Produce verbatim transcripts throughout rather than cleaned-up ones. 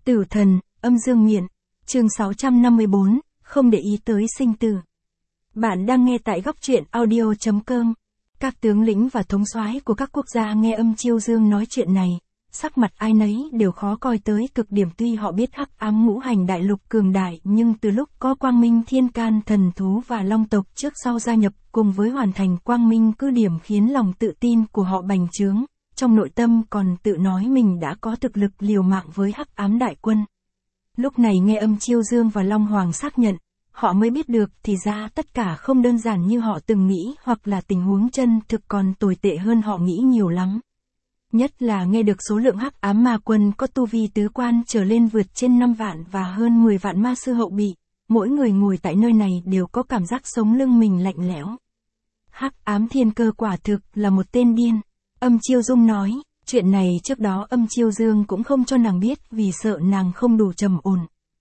Tử thần, âm dương miện, chương sáu trăm năm mươi bốn, không để ý tới sinh tử. Bạn đang nghe tại góc truyện audio chấm com. Các tướng lĩnh và thống soái của các quốc gia nghe âm Chiêu Dương nói chuyện này, sắc mặt ai nấy đều khó coi tới cực điểm. Tuy họ biết hắc ám ngũ hành đại lục cường đại, nhưng từ lúc có quang minh thiên can thần thú và long tộc trước sau gia nhập cùng với hoàn thành quang minh cứ điểm khiến lòng tự tin của họ bành trướng, trong nội tâm còn tự nói mình đã có thực lực liều mạng với hắc ám đại quân. Lúc này nghe âm Chiêu Dương và Long Hoàng xác nhận, họ mới biết được thì ra tất cả không đơn giản như họ từng nghĩ, hoặc là tình huống chân thực còn tồi tệ hơn họ nghĩ nhiều lắm. Nhất là nghe được số lượng hắc ám ma quân có tu vi tứ quan trở lên vượt trên năm vạn và hơn mười vạn ma sư hậu bị, mỗi người ngồi tại nơi này đều có cảm giác sống lưng mình lạnh lẽo. Hắc ám thiên cơ quả thực là một tên điên, âm Chiêu Dung nói. Chuyện này trước đó âm Chiêu Dương cũng không cho nàng biết vì sợ nàng không đủ trầm ổn.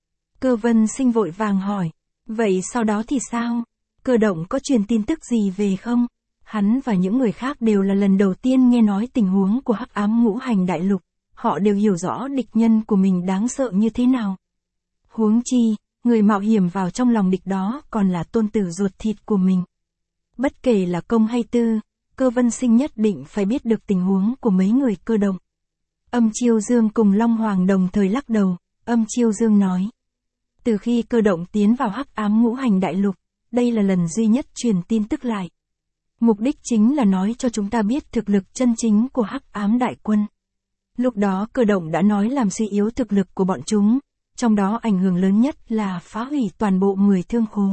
Cơ Vân Sinh vội vàng hỏi, vậy sau đó thì sao? Cơ Động có truyền tin tức gì về không? Hắn và những người khác đều là lần đầu tiên nghe nói tình huống của hắc ám ngũ hành đại lục, họ đều hiểu rõ địch nhân của mình đáng sợ như thế nào. Huống chi, người mạo hiểm vào trong lòng địch đó còn là tôn tử ruột thịt của mình. Bất kể là công hay tư, Cơ Vân Sinh nhất định phải biết được tình huống của mấy người Cơ Động. Âm Chiêu Dương cùng Long Hoàng đồng thời lắc đầu, âm Chiêu Dương nói. Từ khi Cơ Động tiến vào hắc ám ngũ hành đại lục, đây là lần duy nhất truyền tin tức lại. Mục đích chính là nói cho chúng ta biết thực lực chân chính của hắc ám đại quân. Lúc đó Cơ Động đã nói làm suy yếu thực lực của bọn chúng, trong đó ảnh hưởng lớn nhất là phá hủy toàn bộ mười thương khố,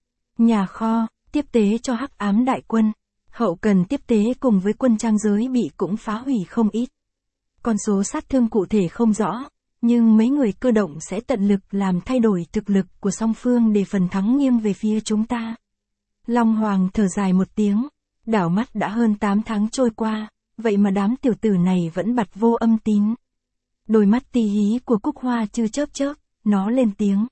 nhà kho, tiếp tế cho hắc ám đại quân. Hậu cần tiếp tế cùng với quân trang giới bị cũng phá hủy không ít. Con số sát thương cụ thể không rõ, nhưng mấy người Cơ Động sẽ tận lực làm thay đổi thực lực của song phương để phần thắng nghiêng về phía chúng ta. Long Hoàng thở dài một tiếng, đảo mắt đã hơn tám tháng trôi qua, vậy mà đám tiểu tử này vẫn bặt vô âm tín. Đôi mắt tí hí của Cúc Hoa Chư chớp chớp, nó lên tiếng.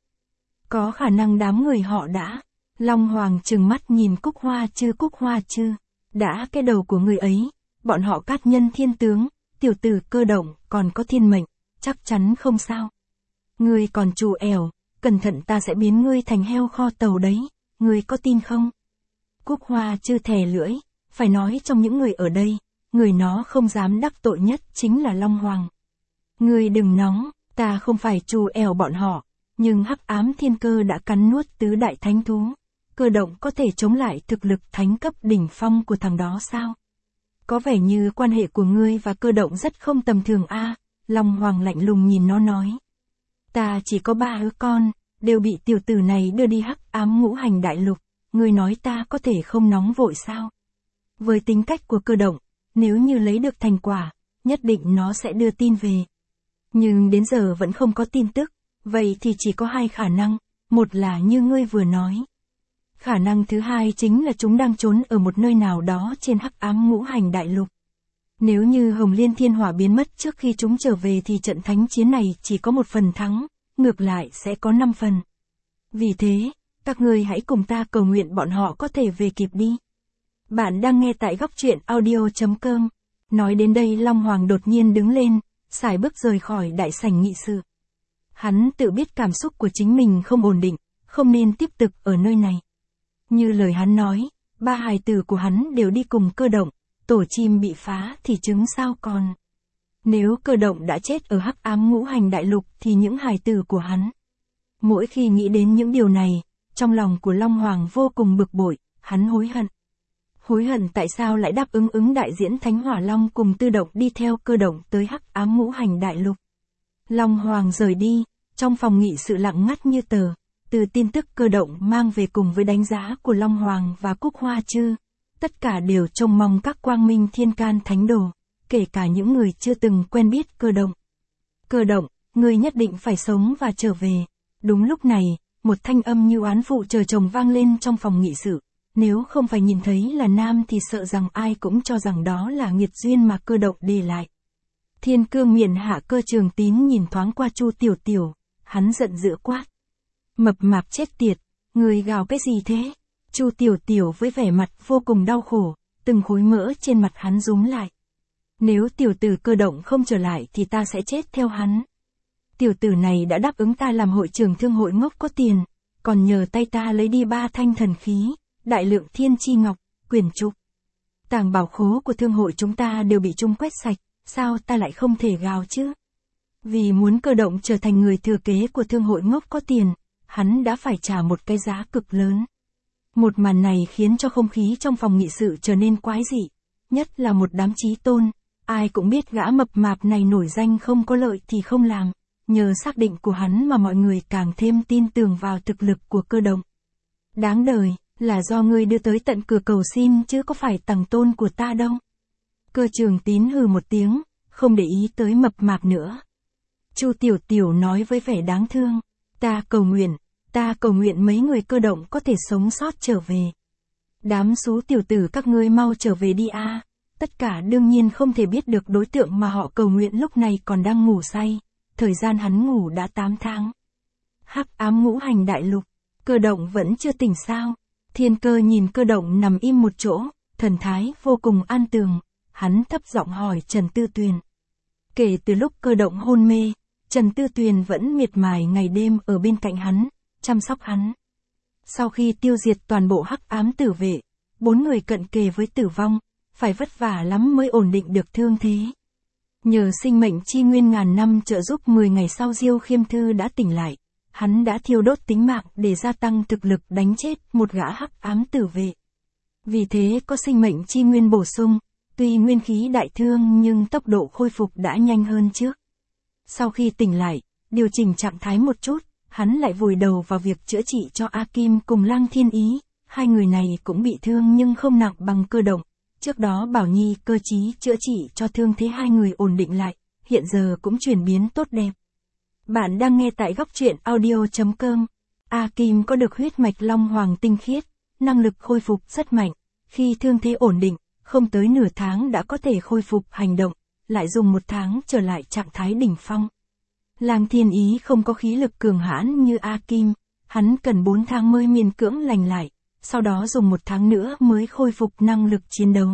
Có khả năng đám người họ đã. Long Hoàng trừng mắt nhìn Cúc Hoa Chư. Cúc Hoa Chư, đã cái đầu của người ấy, bọn họ cát nhân thiên tướng, tiểu tử Cơ Động còn có thiên mệnh, chắc chắn không sao. Ngươi còn trù ẻo, cẩn thận ta sẽ biến ngươi thành heo kho tàu đấy, ngươi có tin không? Cúc Hoa Chư thè lưỡi, phải nói trong những người ở đây, người nó không dám đắc tội nhất chính là Long Hoàng. Ngươi đừng nóng, ta không phải trù ẻo bọn họ, nhưng hắc ám thiên cơ đã cắn nuốt tứ đại thánh thú. Cơ Động có thể chống lại thực lực thánh cấp đỉnh phong của thằng đó sao? Có vẻ như quan hệ của ngươi và Cơ Động rất không tầm thường a. À, Long Hoàng lạnh lùng nhìn nó nói. Ta chỉ có ba đứa con, đều bị tiểu tử này đưa đi hắc ám ngũ hành đại lục, ngươi nói ta có thể không nóng vội sao? Với tính cách của Cơ Động, nếu như lấy được thành quả, nhất định nó sẽ đưa tin về. Nhưng đến giờ vẫn không có tin tức, vậy thì chỉ có hai khả năng, một là như ngươi vừa nói. Khả năng thứ hai chính là chúng đang trốn ở một nơi nào đó trên hắc ám ngũ hành đại lục. Nếu như Hồng Liên Thiên Hỏa biến mất trước khi chúng trở về thì trận thánh chiến này chỉ có một phần thắng, ngược lại sẽ có năm phần. Vì thế, các ngươi hãy cùng ta cầu nguyện bọn họ có thể về kịp đi. Bạn đang nghe tại góc truyện audio chấm com. Nói đến đây Long Hoàng đột nhiên đứng lên, sải bước rời khỏi đại sảnh nghị sự. Hắn tự biết cảm xúc của chính mình không ổn định, không nên tiếp tục ở nơi này. Như lời hắn nói, ba hài tử của hắn đều đi cùng Cơ Động, tổ chim bị phá thì trứng sao còn. Nếu Cơ Động đã chết ở hắc ám ngũ hành đại lục thì những hài tử của hắn. Mỗi khi nghĩ đến những điều này, trong lòng của Long Hoàng vô cùng bực bội, hắn hối hận. Hối hận tại sao lại đáp ứng ứng đại diễn Thánh Hỏa Long cùng Tư Động đi theo Cơ Động tới hắc ám ngũ hành đại lục. Long Hoàng rời đi, trong phòng nghị sự lặng ngắt như tờ. Từ tin tức Cơ Động mang về cùng với đánh giá của Long Hoàng và Cúc Hoa Chư, tất cả đều trông mong các quang minh thiên can thánh đồ, kể cả những người chưa từng quen biết Cơ Động. Cơ Động, ngươi nhất định phải sống và trở về. Đúng lúc này, một thanh âm như oán phụ chờ chồng vang lên trong phòng nghị sự. Nếu không phải nhìn thấy là nam thì sợ rằng ai cũng cho rằng đó là nghiệt duyên mà Cơ Động để lại. Thiên Cương Miện Hạ Cơ Trường Tín nhìn thoáng qua Chu Tiểu Tiểu, hắn giận dữ quát. Mập mạp chết tiệt, người gào cái gì thế? Chu Tiểu Tiểu với vẻ mặt vô cùng đau khổ, từng khối mỡ trên mặt hắn rúm lại. Nếu tiểu tử Cơ Động không trở lại thì ta sẽ chết theo hắn. tiểu tử này đã đáp ứng ta làm hội trưởng thương hội ngốc có tiền, còn nhờ tay ta lấy đi ba thanh thần khí, đại lượng thiên chi ngọc, quyền trục. Tàng bảo khố của thương hội chúng ta đều bị chúng quét sạch, sao ta lại không thể gào chứ? Vì muốn Cơ Động trở thành người thừa kế của thương hội ngốc có tiền, hắn đã phải trả một cái giá cực lớn. Một màn này khiến cho không khí trong phòng nghị sự trở nên quái dị, nhất là một đám chí tôn, ai cũng biết gã mập mạp này nổi danh không có lợi thì không làm, nhờ xác định của hắn mà mọi người càng thêm tin tưởng vào thực lực của Cơ Động. Đáng đời, là do ngươi đưa tới tận cửa cầu xin chứ có phải tằng tôn của ta đâu. Cơ Trường Tín hừ một tiếng, không để ý tới mập mạp nữa. Chu Tiểu Tiểu nói với vẻ đáng thương, ta cầu nguyện, ta cầu nguyện mấy người Cơ Động có thể sống sót trở về. Đám xú tiểu tử các ngươi mau trở về đi a. Tất cả đương nhiên không thể biết được đối tượng mà họ cầu nguyện lúc này còn đang ngủ say, thời gian hắn ngủ đã tám tháng. Hắc ám ngũ hành đại lục, Cơ Động vẫn chưa tỉnh sao? Thiên Cơ nhìn Cơ Động nằm im một chỗ, thần thái vô cùng an tường, hắn thấp giọng hỏi Trần Tư Tuyền. Kể từ lúc Cơ Động hôn mê, Trần Tư Tuyền vẫn miệt mài ngày đêm ở bên cạnh hắn, chăm sóc hắn. Sau khi tiêu diệt toàn bộ hắc ám tử vệ, bốn người cận kề với tử vong, phải vất vả lắm mới ổn định được thương thế. Nhờ sinh mệnh chi nguyên ngàn năm trợ giúp mười ngày sau Diêu Khiêm Thư đã tỉnh lại, hắn đã thiêu đốt tính mạng để gia tăng thực lực đánh chết một gã hắc ám tử vệ. Vì thế có sinh mệnh chi nguyên bổ sung, tuy nguyên khí đại thương nhưng tốc độ khôi phục đã nhanh hơn trước. Sau khi tỉnh lại, điều chỉnh trạng thái một chút, hắn lại vùi đầu vào việc chữa trị cho A Kim cùng Lăng Thiên Ý, hai người này cũng bị thương nhưng không nặng bằng Cơ Động. Trước đó Bảo Nhi cơ trí chữa trị cho thương thế hai người ổn định lại, hiện giờ cũng chuyển biến tốt đẹp. Bạn đang nghe tại góc truyện audio chấm com. A Kim có được huyết mạch long hoàng tinh khiết, năng lực khôi phục rất mạnh, khi thương thế ổn định, không tới nửa tháng đã có thể khôi phục hành động, lại dùng một tháng trở lại trạng thái đỉnh phong. Lăng Thiên Ý không có khí lực cường hãn như A Kim, hắn cần bốn tháng mới miễn cưỡng lành lại, sau đó dùng một tháng nữa mới khôi phục năng lực chiến đấu.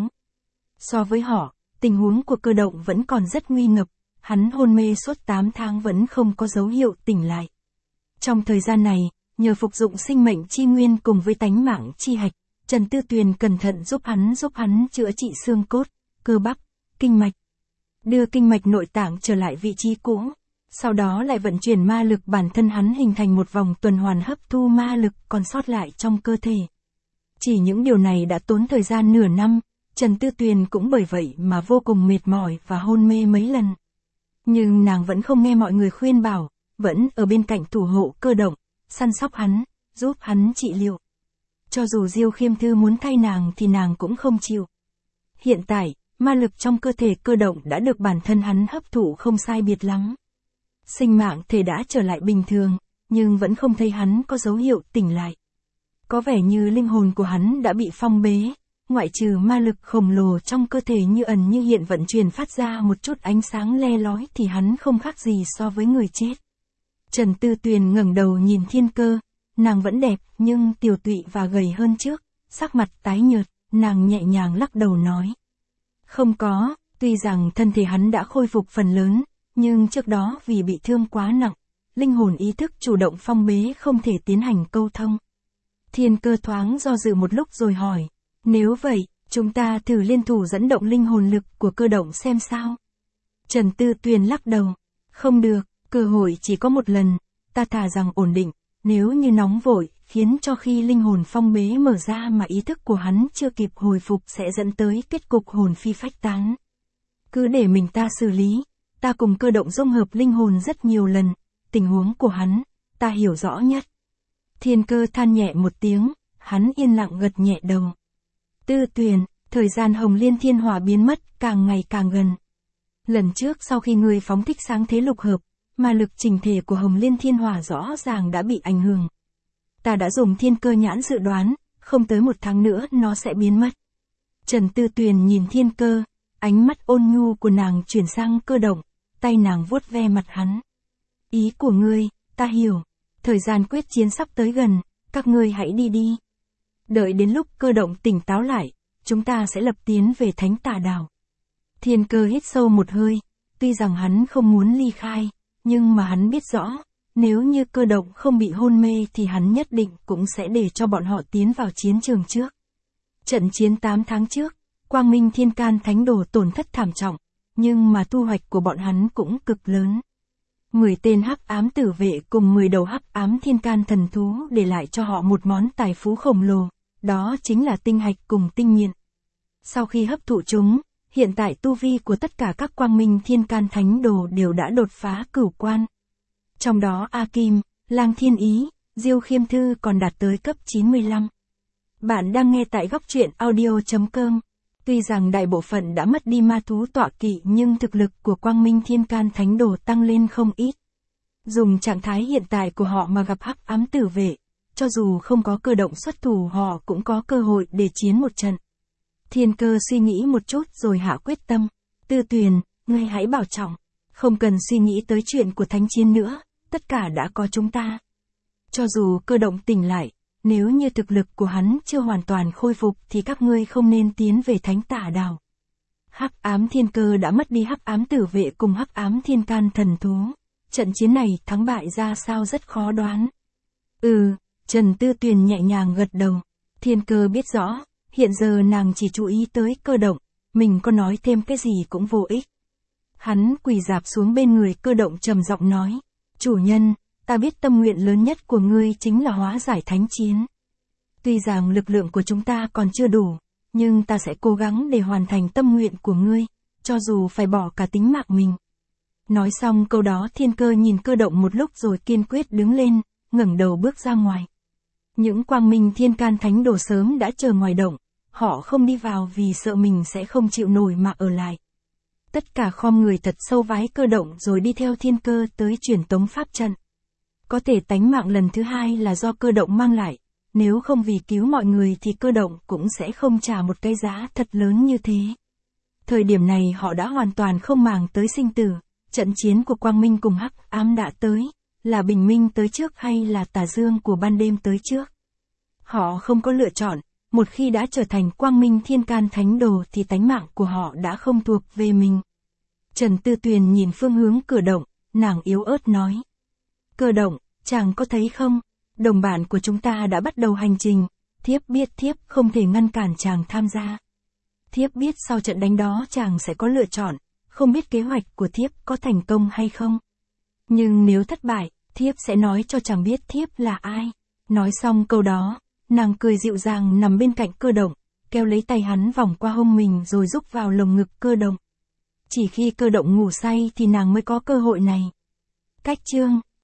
So với họ, tình huống của Cơ Động vẫn còn rất nguy ngập, hắn hôn mê suốt tám tháng vẫn không có dấu hiệu tỉnh lại. Trong thời gian này, nhờ phục dụng sinh mệnh chi nguyên cùng với tánh mạng chi hạch, Trần Tư Tuyền cẩn thận giúp hắn giúp hắn chữa trị xương cốt, cơ bắp, kinh mạch, đưa kinh mạch nội tạng trở lại vị trí cũ. Sau đó lại vận chuyển ma lực bản thân hắn hình thành một vòng tuần hoàn hấp thu ma lực còn sót lại trong cơ thể. Chỉ những điều này đã tốn thời gian nửa năm, Trần Tư Tuyền cũng bởi vậy mà vô cùng mệt mỏi và hôn mê mấy lần. Nhưng nàng vẫn không nghe mọi người khuyên bảo, vẫn ở bên cạnh thủ hộ Cơ Động, săn sóc hắn, giúp hắn trị liệu. Cho dù Diêu Khiêm Thư muốn thay nàng thì nàng cũng không chịu. Hiện tại, ma lực trong cơ thể Cơ Động đã được bản thân hắn hấp thụ không sai biệt lắm. Sinh mạng thể đã trở lại bình thường, nhưng vẫn không thấy hắn có dấu hiệu tỉnh lại. Có vẻ như linh hồn của hắn đã bị phong bế, ngoại trừ ma lực khổng lồ trong cơ thể như ẩn như hiện vận chuyển phát ra một chút ánh sáng le lói thì hắn không khác gì so với người chết. Trần Tư Tuyền ngẩng đầu nhìn Thiên Cơ, nàng vẫn đẹp nhưng tiều tụy và gầy hơn trước, sắc mặt tái nhợt, nàng nhẹ nhàng lắc đầu nói. Không có, tuy rằng thân thể hắn đã khôi phục phần lớn, nhưng trước đó vì bị thương quá nặng, linh hồn ý thức chủ động phong bế không thể tiến hành câu thông. Thiên Cơ thoáng do dự một lúc rồi hỏi, nếu vậy, chúng ta thử liên thủ dẫn động linh hồn lực của Cơ Động xem sao. Trần Tư Tuyền lắc đầu, không được, cơ hội chỉ có một lần, ta thà rằng ổn định, nếu như nóng vội, khiến cho khi linh hồn phong bế mở ra mà ý thức của hắn chưa kịp hồi phục sẽ dẫn tới kết cục hồn phi phách tán. Cứ để mình ta xử lý, ta cùng Cơ Động dung hợp linh hồn rất nhiều lần, tình huống của hắn, ta hiểu rõ nhất. Thiên Cơ than nhẹ một tiếng, hắn yên lặng gật nhẹ đầu. Tư Tuyền, thời gian Hồng Liên Thiên Hỏa biến mất càng ngày càng gần. Lần trước sau khi ngươi phóng thích sáng thế lục hợp, ma lực trình thể của Hồng Liên Thiên Hỏa rõ ràng đã bị ảnh hưởng. Ta đã dùng Thiên Cơ nhãn dự đoán, không tới một tháng nữa nó sẽ biến mất. Trần Tư Tuyền nhìn Thiên Cơ, ánh mắt ôn nhu của nàng chuyển sang Cơ Động, tay nàng vuốt ve mặt hắn. Ý của ngươi, ta hiểu, thời gian quyết chiến sắp tới gần, các ngươi hãy đi đi. Đợi đến lúc Cơ Động tỉnh táo lại, chúng ta sẽ lập tiến về Thánh Tà Đảo. Thiên Cơ hít sâu một hơi, tuy rằng hắn không muốn ly khai, Nhưng mà hắn biết rõ, nếu như Cơ Động không bị hôn mê thì hắn nhất định cũng sẽ để cho bọn họ tiến vào chiến trường trước. Trận chiến tám tháng trước, Quang Minh Thiên Can Thánh Đồ tổn thất thảm trọng, nhưng mà thu hoạch của bọn hắn cũng cực lớn. mười tên hắc ám tử vệ cùng mười đầu hắc ám thiên can thần thú để lại cho họ một món tài phú khổng lồ, đó chính là tinh hạch cùng tinh nghiện. Sau khi hấp thụ chúng, hiện tại tu vi của tất cả các Quang Minh Thiên Can Thánh Đồ đều đã đột phá cửu quan. Trong đó A Kim, Lang Thiên Ý, Diêu Khiêm Thư còn đạt tới cấp chín mươi lăm. Bạn đang nghe tại góc truyện audio chấm com. Tuy rằng đại bộ phận đã mất đi ma thú tọa kỵ nhưng thực lực của Quang Minh Thiên Can Thánh Đồ tăng lên không ít. Dùng trạng thái hiện tại của họ mà gặp hắc ám tử vệ, cho dù không có Cơ Động xuất thủ họ cũng có cơ hội để chiến một trận. Thiên Cơ suy nghĩ một chút rồi hạ quyết tâm. Tư Tuyền, ngươi hãy bảo trọng. Không cần suy nghĩ tới chuyện của thánh chiến nữa, tất cả đã có chúng ta. Cho dù Cơ Động tỉnh lại, nếu như thực lực của hắn chưa hoàn toàn khôi phục thì các ngươi không nên tiến về Thánh Tả Đảo. Hắc ám Thiên Cơ đã mất đi hắc ám tử vệ cùng hắc ám thiên can thần thú. Trận chiến này thắng bại ra sao rất khó đoán. Ừ, Trần Tư Tuyền nhẹ nhàng gật đầu. Thiên Cơ biết rõ, hiện giờ nàng chỉ chú ý tới Cơ Động, mình có nói thêm cái gì cũng vô ích. Hắn quỳ rạp xuống bên người Cơ Động trầm giọng nói, chủ nhân, ta biết tâm nguyện lớn nhất của ngươi chính là hóa giải thánh chiến. Tuy rằng lực lượng của chúng ta còn chưa đủ, nhưng ta sẽ cố gắng để hoàn thành tâm nguyện của ngươi, cho dù phải bỏ cả tính mạng mình. Nói xong câu đó Thiên Cơ nhìn Cơ Động một lúc rồi kiên quyết đứng lên, ngẩng đầu bước ra ngoài. Những Quang Minh Thiên Can Thánh Đồ sớm đã chờ ngoài động, họ không đi vào vì sợ mình sẽ không chịu nổi mà ở lại. Tất cả khom người thật sâu vái Cơ Động rồi đi theo Thiên Cơ tới truyền tống pháp trận. Có thể tánh mạng lần thứ hai là do Cơ Động mang lại, nếu không vì cứu mọi người thì Cơ Động cũng sẽ không trả một cái giá thật lớn như thế. Thời điểm này họ đã hoàn toàn không màng tới sinh tử, trận chiến của Quang Minh cùng hắc ám đã tới, là bình minh tới trước hay là tà dương của ban đêm tới trước. Họ không có lựa chọn, một khi đã trở thành Quang Minh Thiên Can Thánh Đồ thì tánh mạng của họ đã không thuộc về mình. Trần Tư Tuyền nhìn phương hướng Cơ Động, nàng yếu ớt nói. Cơ Động, chàng có thấy không, đồng bạn của chúng ta đã bắt đầu hành trình, thiếp biết thiếp không thể ngăn cản chàng tham gia. Thiếp biết sau trận đánh đó chàng sẽ có lựa chọn, không biết kế hoạch của thiếp có thành công hay không. Nhưng nếu thất bại, thiếp sẽ nói cho chàng biết thiếp là ai. Nói xong câu đó, nàng cười dịu dàng nằm bên cạnh Cơ Động, kéo lấy tay hắn vòng qua hông mình rồi rúc vào lồng ngực Cơ Động. Chỉ khi Cơ Động ngủ say thì nàng mới có cơ hội này. Cách chương